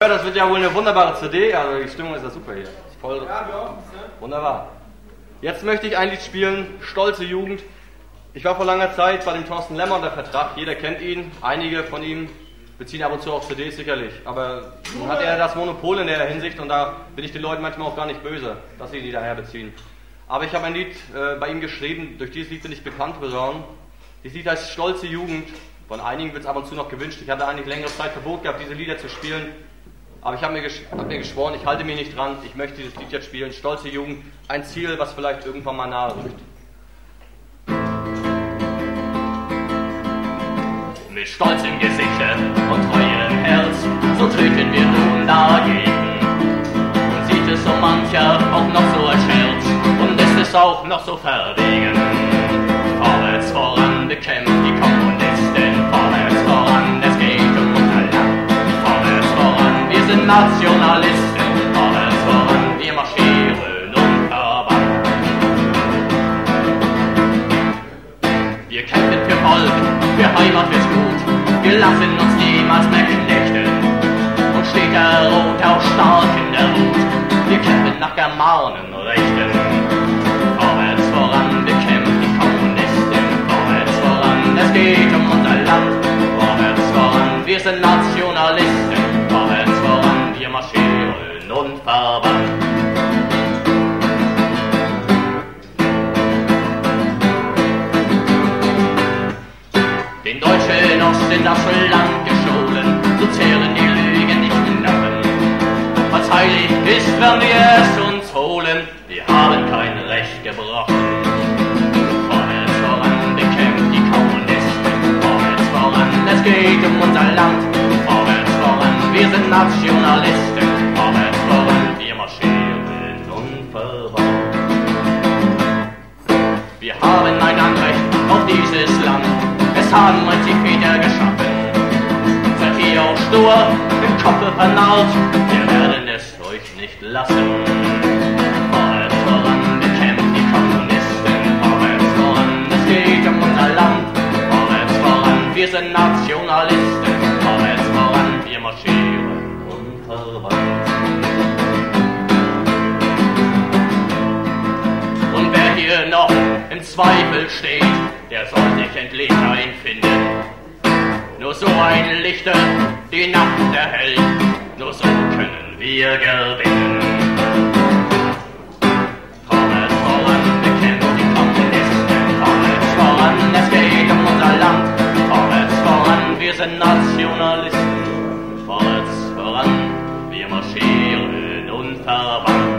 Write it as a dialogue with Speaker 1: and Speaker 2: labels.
Speaker 1: das wird ja wohl eine wunderbare CD, also die Stimmung ist ja super hier. Ist voll. Ja. Wunderbar. Jetzt möchte ich ein Lied spielen, Stolze Jugend. Ich war vor langer Zeit bei dem Thorsten Lemmer unter Vertrag, jeder kennt ihn, einige von ihm beziehen ab und zu auch CDs sicherlich, aber nun hat er das Monopol in der Hinsicht und da bin ich den Leuten manchmal auch gar nicht böse, dass sie die daher beziehen. Aber ich habe ein Lied bei ihm geschrieben, durch dieses Lied bin ich bekannt geworden. Dieses Lied heißt Stolze Jugend, von einigen wird es ab und zu noch gewünscht, ich hatte eigentlich längere Zeit Verbot gehabt, diese Lieder zu spielen, aber ich habe mir geschworen, ich halte mich nicht dran, ich möchte dieses Lied jetzt spielen, Stolze Jugend, ein Ziel, was vielleicht irgendwann mal nahe rückt.
Speaker 2: Mit Stolz im Gesichte und Treue im Herz, so treten wir nun dagegen. Und sieht es so mancher auch noch so als Scherz und ist es auch noch so verwegen. Vorwärts voran bekämpft die Kommunisten, vorwärts voran, es geht unser Land. Vorwärts voran, wir sind Nationalisten, vorwärts voran, wir marschieren unverwandt. Wir kämpfen für Volk, für Heimat wird's gut, wir lassen uns niemals mehr knechten. Und steht der Rot auch stark in der Wut, wir kämpfen nach Germanenrechten. Vorwärts voran, wir kämpfen die Kommunisten, vorwärts voran, es geht um unser Land. Vorwärts voran, wir sind Nationalisten, vorwärts voran, wir marschieren unverwandt. Den Deutschen Osten das Land gestohlen, so zehren die Lügen nicht Narren. Was heilig ist, werden wir es uns holen, wir haben kein Recht gebrochen. Vorwärts voran, bekämpft die Kommunisten, vorwärts voran, es geht um unser Land. Vorwärts voran, wir sind Nationalisten, vorwärts voran, wir marschieren unverwandt. Wir haben ein Anrecht auf dieses Land, es haben uns die Väter geschaffen. Seid ihr auch stur, im Kopfe vernarrt, wir werden es euch nicht lassen. Vorwärts voran, bekämpft die Kommunisten, vorwärts voran, es geht um unser Land. Vorwärts voran, wir sind Nationalisten, vorwärts voran, wir marschieren unverwandt. Und wer hier noch im Zweifel steht, der soll sich endlich einfinden. Nur so ein Lichter die Nacht erhält, nur so können wir gewinnen. Vorwärts voran, bekämpft die Kommunisten, vorwärts voran, es geht um unser Land. Vorwärts voran, wir sind Nationalisten, vorwärts voran, wir marschieren unverwandt.